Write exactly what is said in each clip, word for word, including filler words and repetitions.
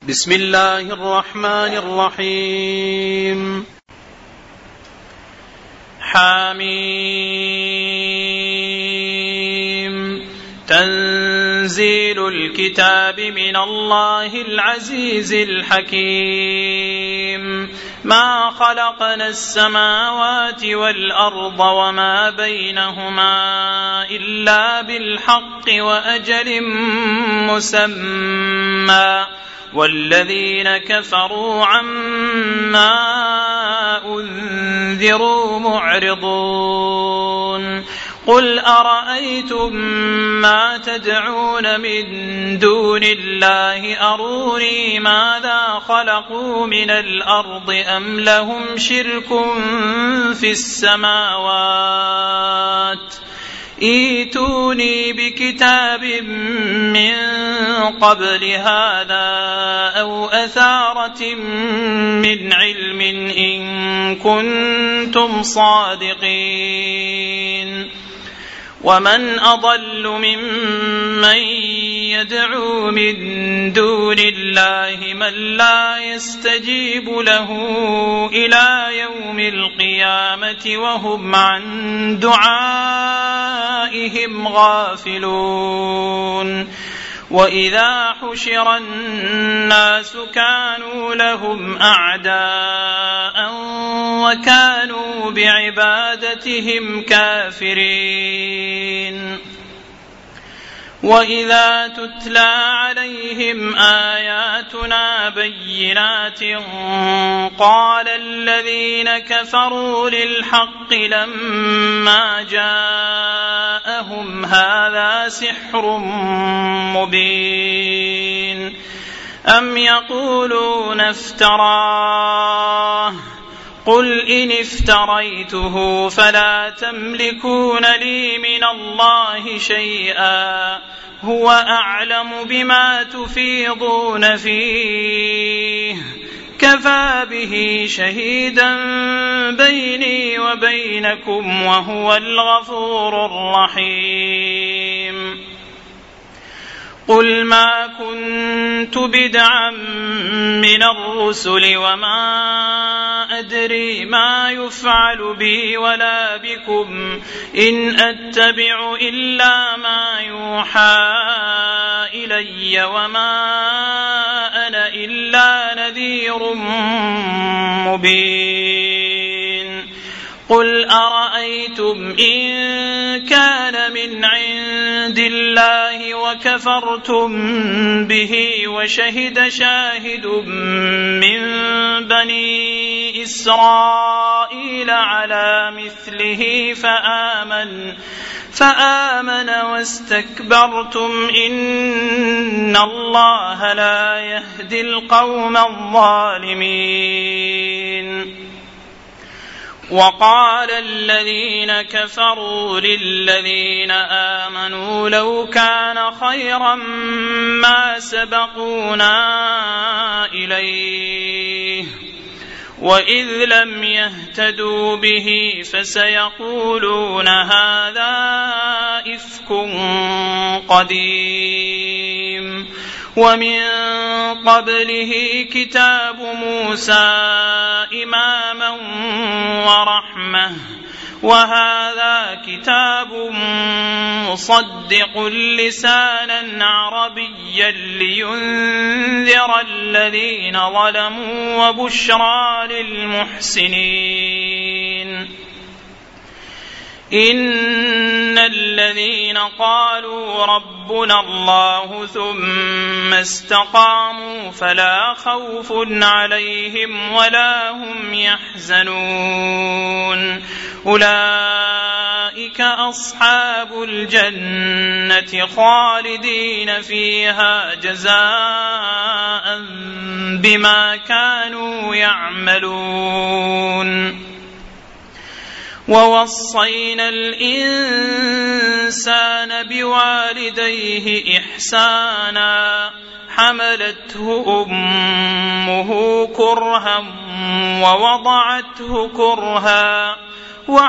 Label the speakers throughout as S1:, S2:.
S1: بسم الله الرحمن الرحيم. حميم. تنزيل الكتاب من الله العزيز الحكيم. ما خلقنا السماوات والأرض وما بينهما إلا بالحق وأجل مسمى والذين كفروا عما أنذروا معرضون. قل أرأيتم ما تدعون من دون الله أروني ماذا خلقوا من الأرض أم لهم شرك في السماوات ائتوني بكتاب من قبل هذا أو أثارة من علم إن كنتم صادقين. ومن أضل ممن يدعو من دون الله من لا يستجيب له إلى يوم القيامة وهم عن دعائهم غافلون. وإذا حشر الناس كانوا لهم أعداء وكانوا بعبادتهم كافرين. وإذا تتلى عليهم آياتنا بينات قال الذين كفروا للحق لما جاءهم هذا سحر مبين أم يقولون افتراه قل إن افتريته فلا تملكون لي من الله شيئا هو أعلم بما تفيضون فيه كفى به شهيدا بيني وبينكم وهو الغفور الرحيم. قل ما كنت بدعا من الرسل وما أدري ما يفعل بي ولا بكم إن أتبع إلا ما يوحى إلي وما أنا إلا نذير مبين. قل أرأيتم إن كان من عند الله وكفرتم به وشهد شاهد من بني إسرائيل على مثله فآمن فآمن واستكبرتم إن الله لا يهدي القوم الظالمين. وقال الذين كفروا للذين آمنوا لو كان خيرا ما سبقونا إليه وإذ لم يهتدوا به فسيقولون هذا إفك قديم. ومن قبله كتاب موسى إماما ورحمة وهذا كتاب مصدق لسانا عربيا لينذر الذين ظلموا وبشرى للمحسنين. إن الذين قالوا ربنا الله ثم استقاموا فلا خوف عليهم ولا هم يحزنون أولئك أصحاب الجنة خالدين فيها جزاء بما كانوا يعملون. ووصينا الإنسان بوالديه إحسانا حملته أمه كرها ووضعته كرها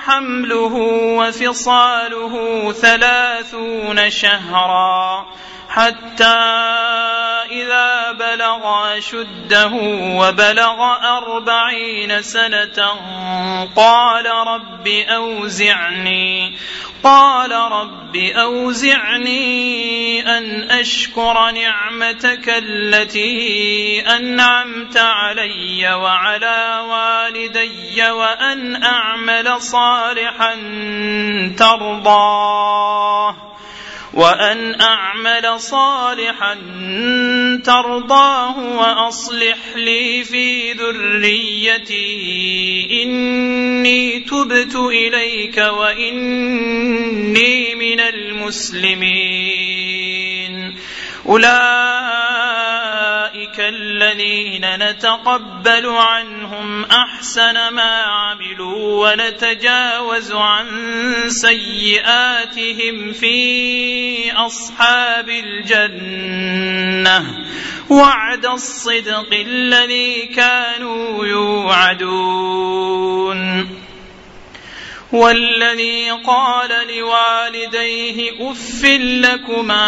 S1: وحمله وفصاله ثلاثون شهرا حتى إذا بلغ أشده وبلغ أربعين سنة قال رب أوزعني قال رب أوزعني أن أشكر نعمتك التي أنعمت علي وعلى والدي وأن أعمل صالحا ترضاه وأن أعمل صالحا ترضاه وأصلح لي في ذريتي إني تبت إليك وإني من المسلمين أولئك الذين نتقبل عنهم أحسن ما عملوا ونتجاوز عن سيئاتهم في أصحاب الجنة وعد الصدق الذي كانوا يوعدون والذي قال لوالديه أف لكما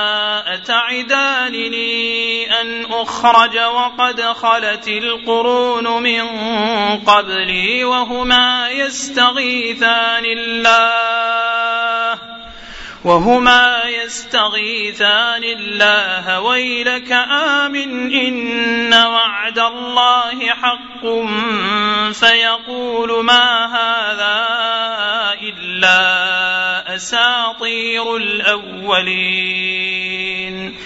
S1: أتعدانني أن أخرج وقد خلت القرون من قبلي وهما يستغيثان الله وهما يستغيثان الله ويلك آمن إن وعد الله حق فيقول ما هذا إلا أساطير الأولين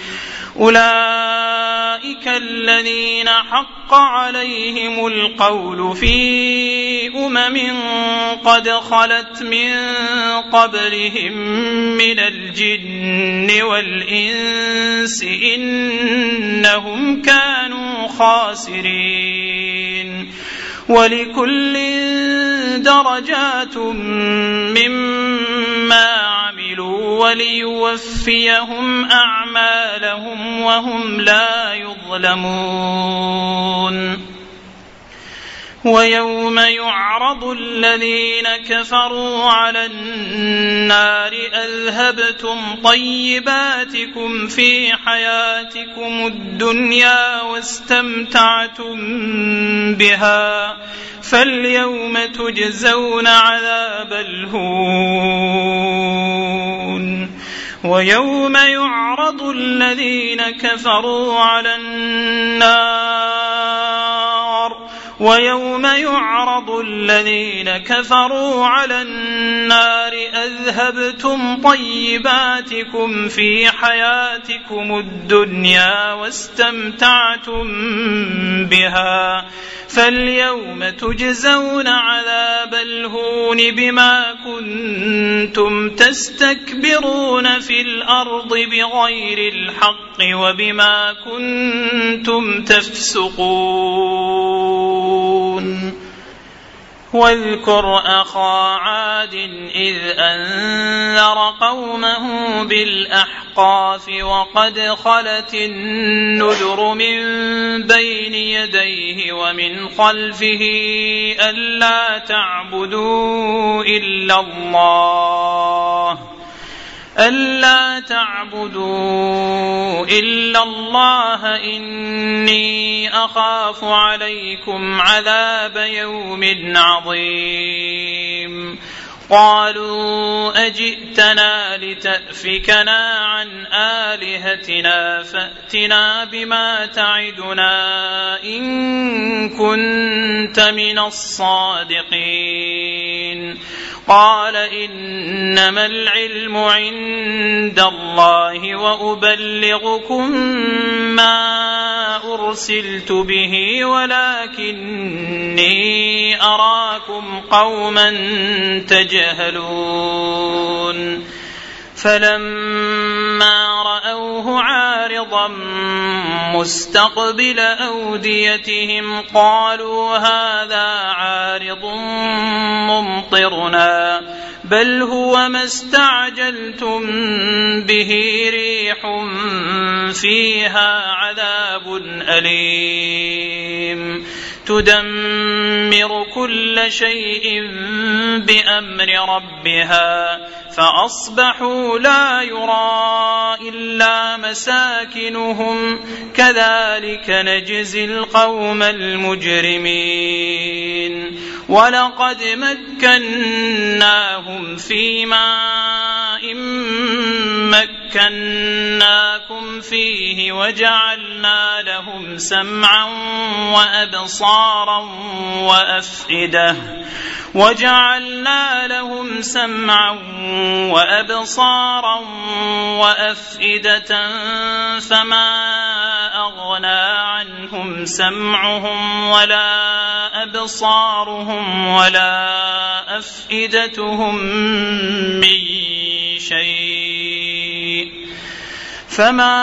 S1: أولئك الذين حق عليهم القول في أمم قد خلت من قبلهم من الجن والإنس إنهم كانوا خاسرين ولكل درجات مما عملوا وليوفيهم أعمالهم وهم لا يظلمون ويوم يعرض الذين كفروا على النار أذهبتم طيباتكم في حياتكم الدنيا واستمتعتم بها فاليوم تجزون عذاب الهون ويوم يعرض الذين كفروا على النار ويوم يعرض الذين كفروا على النار أذهبتم طيباتكم في حياتكم الدنيا واستمتعتم بها فاليوم تجزون عذاب الهون بما كنتم تستكبرون في الأرض بغير الحق وبما كنتم تفسقون واذكر أخا عاد إذ أنذر قومه بالأحقاف وقد خلت النذر من بين يديه ومن خلفه ألا تعبدوا إلا الله ألا تعبدوا إلا الله إني أخاف عليكم عذاب يوم عظيم قالوا أجئتنا لتأفكنا عن آلهتنا فأتنا بما تعدنا إن كنت من الصادقين قال إنما العلم عند الله وأبلغكم ما أرسلت به ولكني أراكم قوما تجهلون فلما رأوه عارضا مستقبل أوديتهم قالوا هذا عارض ممطرنا بل هو ما استعجلتم به ريح فيها عذاب أليم تدمر كل شيء بأمر ربها فأصبحوا لا يرى إلا مساكنهم كذلك نجزي القوم المجرمين ولقد مكناهم في ماء مكناكم فيه وجعلنا لهم سمعا وأبصارا وأفئدة وجعلنا لهم سمعا وأبصارا وأفئدة فما أغنى عنهم سمعهم ولا أبصارهم ولا أفئدتهم من شيء فما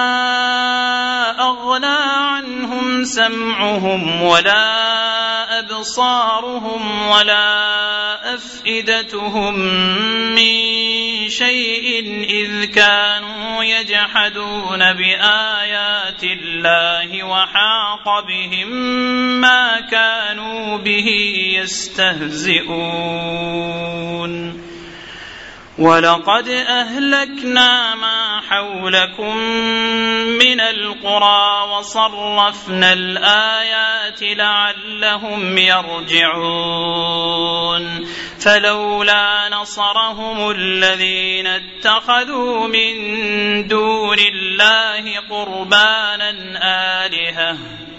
S1: أغنى عنهم سمعهم ولا أبصارهم ولا أفئدتهم من شيء إذ كانوا يجحدون بآيات الله وحاق بهم ما كانوا به يستهزئون ولقد أهلكنا ما حولكم من القرى وصرفنا الآيات لعلهم يرجعون فلولا نصرهم الذين اتخذوا من دون الله قربانا آلهة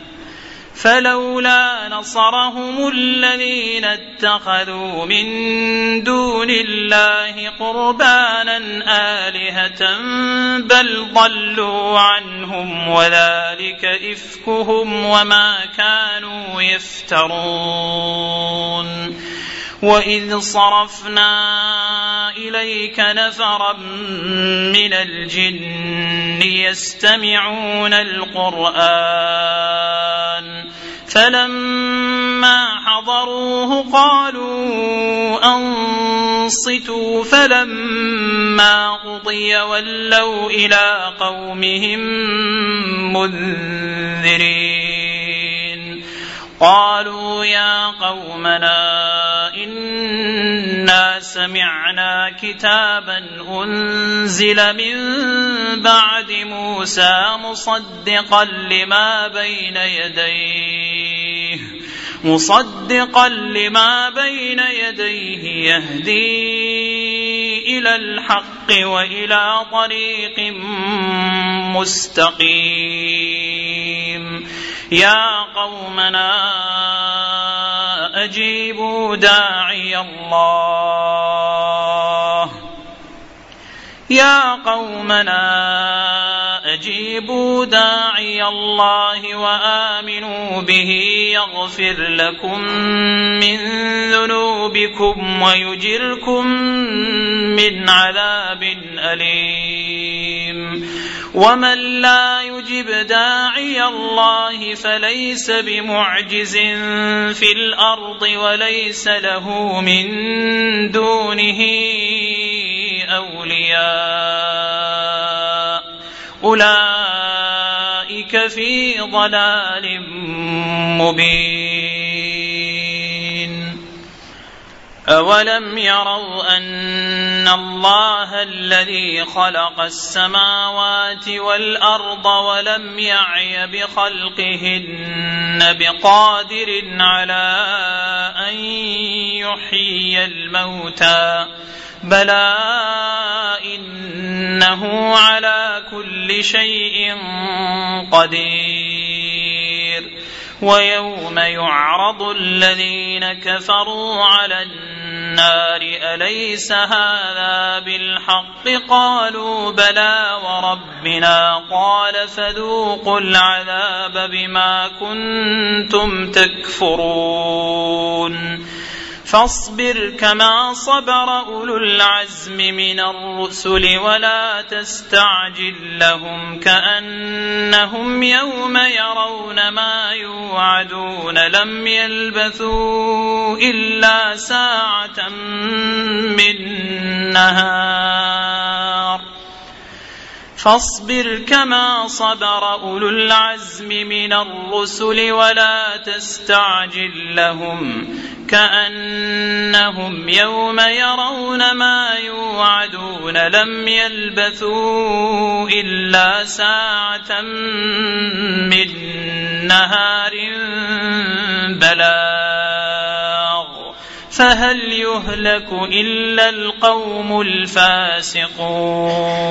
S1: فلولا نصرهم الذين اتخذوا من دون الله قربانا آلهة بل ضلوا عنهم وذلك إفكهم وما كانوا يفترون وإذ صرفنا إليك نفرا من الجن يستمعون القرآن فلما حضروه قالوا أنصتوا فلما قضي ولوا إلى قومهم منذرين قالوا يا قومنا إنا سمعنا كتابا أنزل من بعد موسى مصدقا لما بين يديه مصدقا لما بين يديه يهدي إلى الحق وإلى طريق مستقيم يا قومنا أجيبوا داعي الله يا قومنا أجيبوا داعي الله وآمنوا به يغفر لكم من ذنوبكم ويجركم من عذاب أليم ومن لا يجب داعي الله فليس بمعجز في الأرض وليس له من دونه أولياء أولئك في ضلال مبين أولم يروا أن الله الذي خلق السماوات والأرض ولم يعي بخلقهن بقادر على أن يحيي الموتى بلى إنه على كل شيء قدير ويوم يعرض الذين كفروا على النار أليس هذا بالحق قالوا بلى وربنا قال فذوقوا العذاب بما كنتم تكفرون فاصبر كما صبر أولو العزم من الرسل ولا تستعجل لهم كأنهم يوم يرون ما يوعدون لم يلبثوا إلا ساعة من نهار فاصبر كما صبر أولو العزم من الرسل ولا تستعجل لهم كأنهم يوم يرون ما يوعدون لم يلبثوا إلا ساعة من نهار بلاغ فهل يهلك إلا القوم الفاسقون